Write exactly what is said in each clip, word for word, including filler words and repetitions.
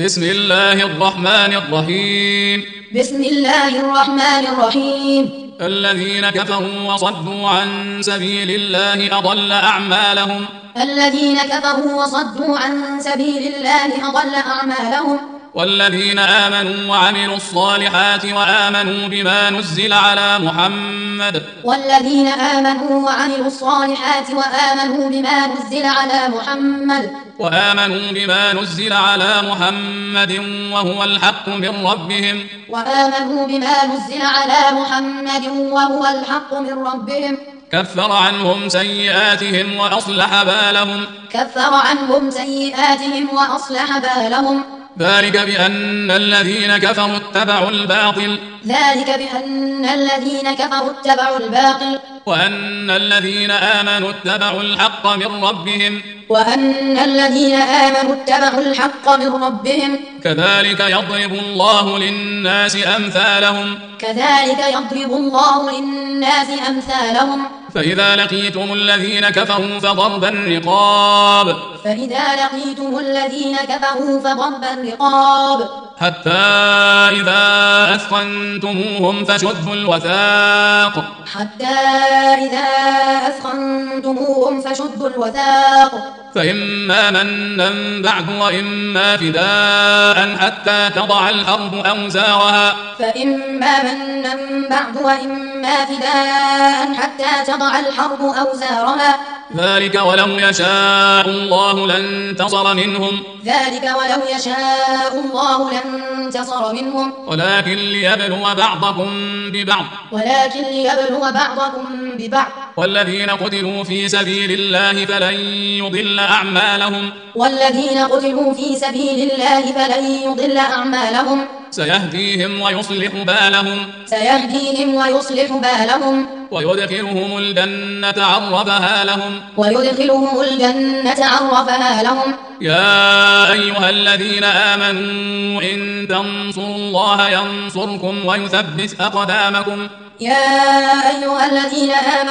بسم الله الرحمن الرحيم بسم الله الرحمن الرحيم الذين كفروا وصدوا عن سبيل الله أضل أعمالهم الذين كفروا وصدوا عن سبيل الله أضل أعمالهم والذين آمنوا وعملوا الصالحات وآمنوا بما نزل على محمد والذين آمنوا وعملوا الصالحات وآمنوا بما نزل على محمد وآمنوا بما نزل على محمد وهو الحق من ربهم وآمنوا بما نزل على محمد وهو الحق من ربهم كفر عنهم سيئاتهم وأصلح بالهم كفر عنهم سيئاتهم وأصلح بالهم ذلك بأن الذين كفروا اتبعوا الباطل ذلك بأن الذين كفروا اتبعوا الباطل وأن الذين آمنوا اتبعوا الحق من ربهم وأن الذين آمنوا اتبعوا الحق من ربهم كذلك يضرب الله للناس أمثالهم كذلك يضرب الله للناس أمثالهم فإذا لقيتم الذين كفروا فضرب الرقاب فإذا لقيتم الذين كفروا فضرب الرقاب حتى إذا أثخنتموهم فشدوا الوثاق حتى إذا أثخنتموهم فشدوا الوثاق فإما منا بعد وإما فداء حتى تضع الحرب أوزارها فإما منا بعد وإما فداء حتى تضع الحرب أوزارها ذلك ولو يشاء الله لانتصر منهم ذلك ولو يشاء الله لانتصر منهم ولكن ليبلو بعضكم ببعض ولكن ليبلو بعضكم ببعض والذين قتلوا في سبيل الله فلن يضل أعمالهم والذين قتلوا في سبيل الله فلن يضل أعمالهم سيهديهم ويصلح بالهم سيهديهم ويصلح بالهم ويدخلهم الجنة عرفها لهم ويدخلهم الجنة عرفها لهم يا أيها الذين آمنوا إن تنصروا الله ينصركم ويثبت أقدامكم يا أيها الذين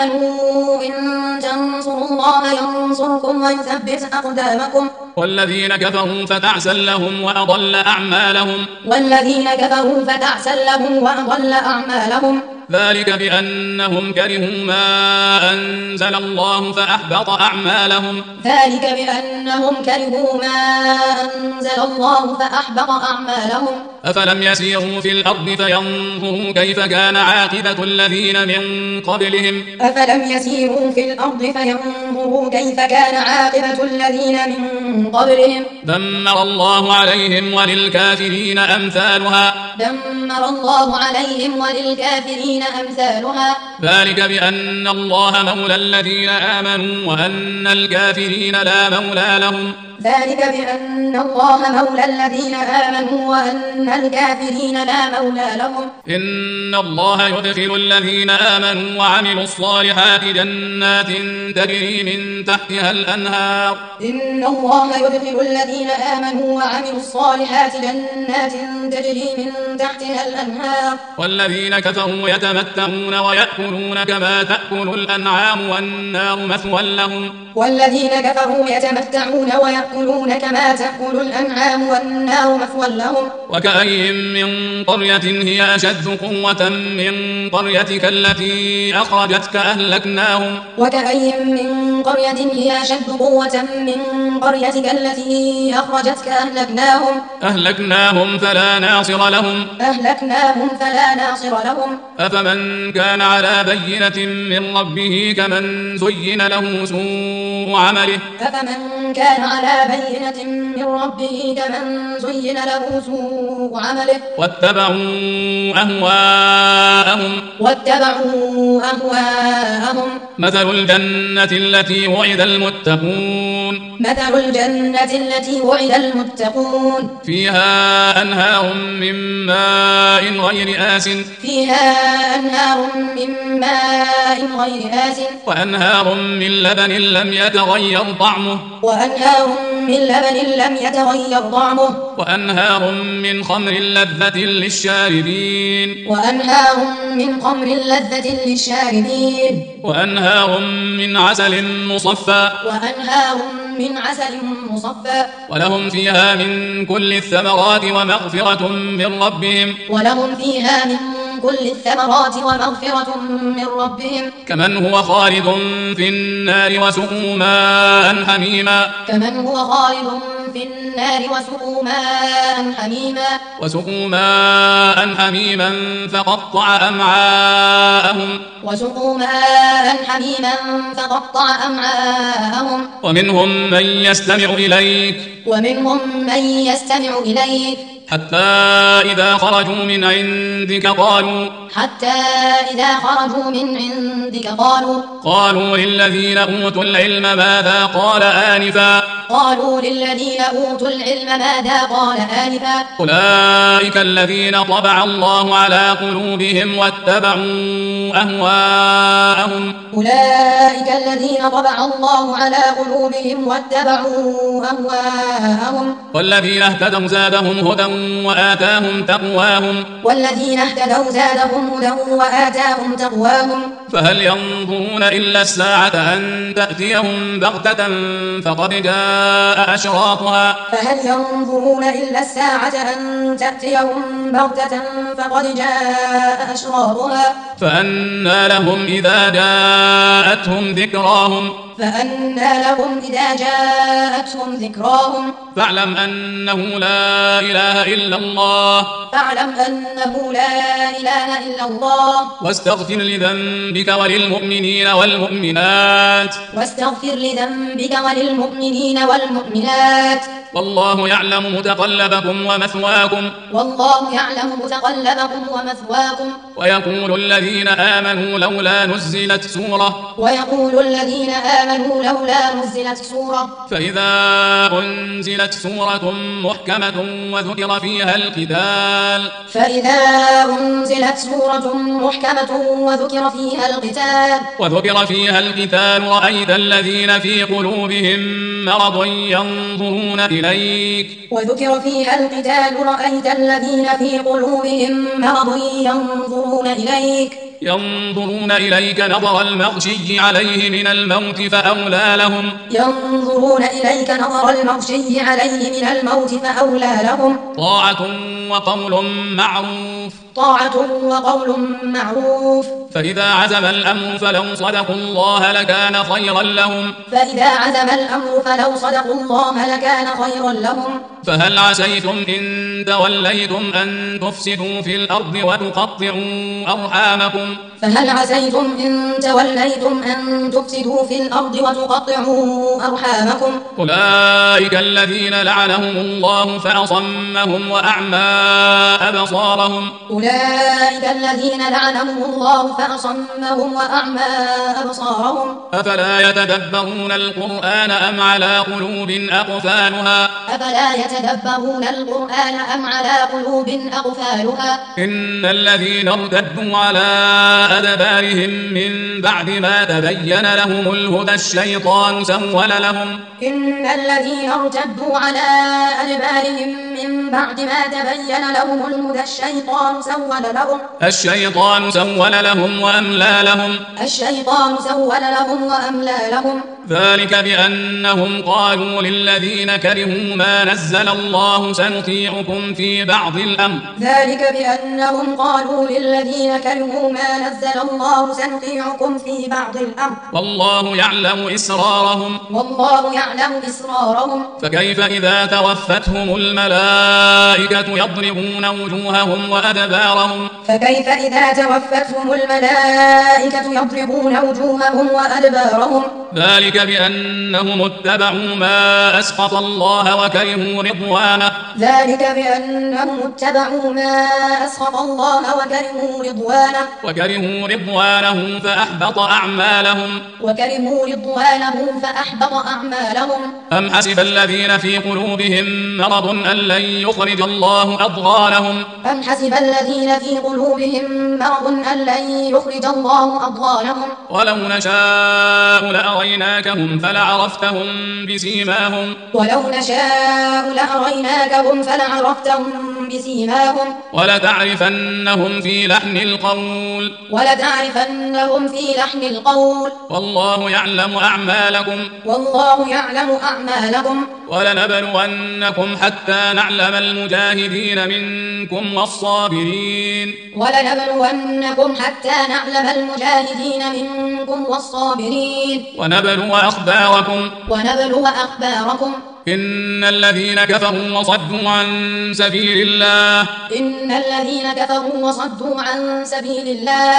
آمنوا إن تنصروا الله ينصركم ويثبت أقدامكم والذين كفروا فتعسا لهم وأضل أعمالهم والذين كفروا فتعسا لهم وأضل أعمالهم ذلك بأنهم كرهوا ما أنزل الله فأحبط أعمالهم ذلك بأنهم كرهوا ما أنزل الله فأحبط أعمالهم أفلم يسيروا في الأرض فينظروا كيف كان عاقبة الذين من قبلهم أفلم يسيروا في الأرض فينظروا كيف كان عاقبة الذين من قبلهم دمر الله عليهم وللكافرين أمثالها دمر الله عليهم وللكافرين أمثالها ذلك بأن الله مولى الذين آمنوا وأن الكافرين لا مولى لهم ذلك بأن الله مولى الذين آمنوا وأن الكافرين لا مولى لهم إن الله يدخل الذين آمنوا وعملوا الصالحات جنات تجري من تحتها الأنهار إن الله يدخل الذين آمنوا وعملوا الصالحات جنات تجري من تحتها الأنهار والذين كفروا يتمتعون ويأكلون كما تأكل الأنعام والنار مثوى لهم والذين كفروا يتمتعون ويأكلون كما تأكل الأنعام والنار مثوى لهم وكأي من قرية هي أشد قوة من قريتك التي أخرجتك أهلكناهم وكأي من قرية هي أشد قوة من قريتك التي أخرجتك أهلكناهم أهلكناهم فلا ناصر لهم أهلكناهم فلا ناصر لهم أفمن كان على بينة من ربه كمن زين له سوء عمله أفمن كان على بينة من ربه كمن زين له سوء عمله واتبعوا أهواءهم واتبعوا أهواءهم مثل الجنة التي وعد المتقون مثل الجنة التي وعد المتقون فيها أنهار من ماء غير آس فيها أنهار من ماء غير آس وأنهار من لبن لم يتغير طعمه وأنهار من لبن لم يتغير طعمه وأنهار من خمر لذة للشاربين وأنهار من خمر لذة للشاربين وأنهار من عسل مصفى وأنهار من عسل مصفى ولهم فيها من كل الثمرات ومغفرة من ربهم ولهم فيها من كل الثمرات ومغفرة من ربهم كمن هو خالد في النار وسقوا ماء حميما كمن هو خالد في النار وسقوا ماء حميما وسقوا ماء حميما فقطع أمعاءهم وسقوا ماء حميما فقطع أمعاءهم ومنهم من يستمع إليك ومنهم من يستمع إليك حتى إذا خرجوا من عندك قالوا حتى إذا خرجوا من عندك قالوا قالوا للذين أوتوا العلم ماذا قال آنفا قالوا للذين أوتوا العلم ماذا قال آنفا أولئك الذين طبع الله على قلوبهم واتبعوا أهواءهم أولئك الذين طبع الله على قلوبهم واتبعوا أهواءهم والذين اهتدوا زادهم هدى وآتاهم تقواهم والذين اهتدوا زادهم هدى وآتاهم تقواهم فهل ينظرون إلا الساعة أن تأتيهم بغتة فقد جاء أشراطها فهل ينظرون إلا الساعة أن تأتيهم بغتة فقد جاء أشراطها فأنى لهم إذا جاءتهم ذكراهم فأنى لهم إذا جاءتهم ذكراهم فاعلم أنه لا إله إلا الله فاعلم أنه لا إله إلا الله واستغفر لذنبك وللمؤمنين والمؤمنات واستغفر لذنبك وللمؤمنين والمؤمنات والله يعلم متقلبكم ومثواكم والله يعلم متقلبكم ومثواكم ويقول الذين آمنوا لولا نزلت سورة ويقول الذين آمنوا لولا نزلت سورة فإذا أنزلت سورة محكمة وذكر فيها القتال فإذا أنزلت سورة محكمة وذكر فيها القتال وذكر فيها القتال رأيت الذين في قلوبهم مرض ينظرون إليك وذكر فيها القتال رأيت الذين في قلوبهم مرض ينظرون إليك ينظرون إليك نظر المغشي عليه من الموت فأولى لهم ينظرون إليك نظر المغشي عليه من الموت فأولى لهم طاعة وقول معروف طاعة وقول معروف فإذا عزم الأمر فلو صدقوا الله لكان خيرا لهم فإذا عزم الأمر فلو صدقوا الله لكان خيرا لهم فهل عسيتم إن توليتم أن تفسدوا في الأرض وتقطعوا أرحامكم فهل عسيتم إن توليتم أن تفسدوا في الأرض وتقطعوا أرحامكم أولئك الذين لعنهم الله فأصمهم وأعمى أبصارهم أولئك الذين لعنهم الله فأصمهم وأعمى أبصارهم أفلا يتدبرون القرآن أم على قلوب أقفالها أفلا يتدبرون القرآن أم على قلوب أقفالها إن الذين ارتدوا على أدبارهم من بعد ما تبين لهم الهدى الشيطان سول لهم إن الذين ارتدوا على أدبارهم من بعد ما تبين لهم الهدى الشيطان سول لهم الشيطان سول لهم وأملى لهم الشيطان سول لهم وأملى لهم ذلك بأنهم قالوا للذين كرهوا ما نزل الله سنطيعكم في بعض الأمر ذلك بأنهم قالوا للذين كرهوا ما نزل الله سنطيعكم في بعض الأمر والله يعلم إسرارهم والله يعلم إسرارهم فكيف إذا توفتهم الملائكة يضربون وجوههم وأدبارهم فكيف إذا توفتهم الملائكة يضربون وجوههم وأدبارهم ذلك بأنهم اتبعوا ما أسخط الله وكرهوا رضوانه ذلك بأنهم اتبعوا ما أسخط الله وكرهوا رضوانه وكرهوا رضوانه فأحبط أعمالهم وكرهوا رضوانه فأحبط أعمالهم أم حسب الذين في قلوبهم مرض أن لن يخرج الله أضغانهم أم حسب الذين في قلوبهم مرض أن لن يخرج الله أضغانهم ولو نشاء لأريناكهم فلعرفتهم بسيماهم ولو نشاء لأريناكهم فلعرفتهم بسيماهم ولتعرفنهم في لحن القول ولتعرفنهم في لحن القول والله يعلم أعمالكم والله يعلم أعمالكم ولنبلونكم حتى نعلم المجاهدين منكم والصابرين ولنبلونكم حتى نعلم المجاهدين منكم والصابرين ونبلو أخباركم ونبلو أخباركم إن الذين كفروا وصدوا عن سبيل الله إن الذين كفروا وصدوا عن سبيل الله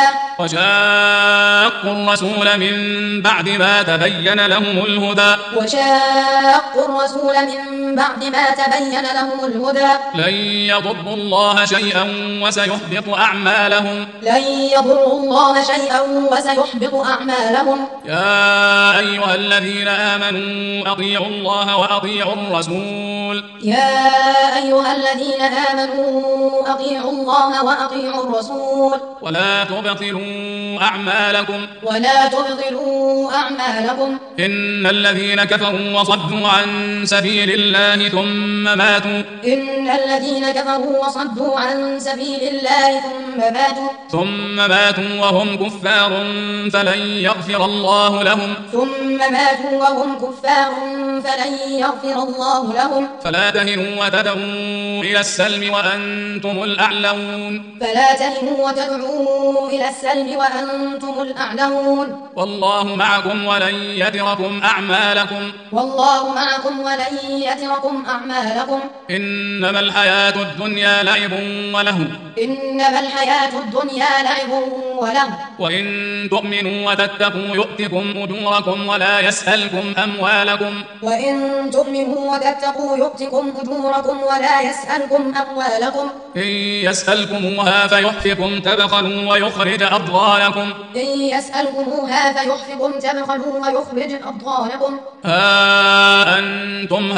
وشاقوا الرسول من بعد ما تبين لهم الهدى وشاقوا الرسول من بعد ما تبين لهم الهدى لن يضروا الله شيئا وسيحبط أعمالهم لن يضروا الله شيئا وسيحبط أعمالهم يا أيها الذين آمنوا أطيعوا الله وأطيعوا الرسول يا أيها الذين آمنوا أطيعوا الله وأطيعوا الرسول ولا تبطلوا أعمالكم ولا تبطلوا أعمالكم إن الذين كفروا وصدوا عن سبيل الله ثم ماتوا إن الذين كفروا وصدوا عن سبيل الله ثم ماتوا ثم ماتوا وهم كفار فلن يغفر الله لهم ثم ماتوا وهم كفار فلن يغفر الله لهم فلا تهنوا وتدعوا إلى السلم وأنتم الأعلون فلا تهنوا وتدعوا إلى السلم وأنتم الأعلون والله معكم ولن يتركم أعمالكم والله معكم ولن يتركم أعمالكم إنما الحياة الدنيا لعب ولهو إنما الحياة الدنيا لعب ولهو وإن تؤمنوا وتتقوا يؤتكم أجوركم ولا يسألكم أموالكم وإن تؤمنوا وتتقوا يؤتكم أجوركم ولا يسألكم أموالكم إن يسألكموها فيحفكم تبخلوا ويخرج أضغانكم إن يسألكموها فيحفكم تبخلوا ويخرج أضغانكم ها أنتم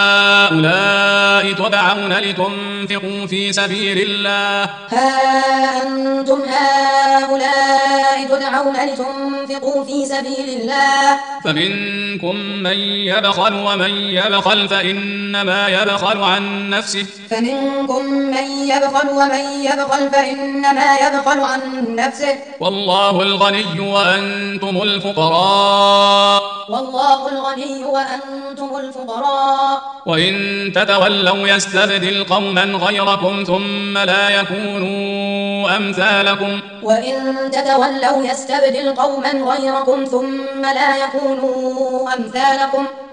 هؤلاء تدعون لتنفقوا في سبيل الله ها أنتم هؤلاء تدعون لتنفقوا في سبيل الله فمنكم من يبخل ومن يبخل فإنما يبخل عن نفسه فمنكم من يبخل ومن يبخل فإنما يبخل عن نفسه والله الغني وأنتم الفقراء والله الغني وأنتم الفقراء وإن تتولوا يستبدل قوما غيركم ثم لا يكونوا أمثالكم وإن تتولوا يستبدل قوما غيركم ثم لا يكونوا أمثالكم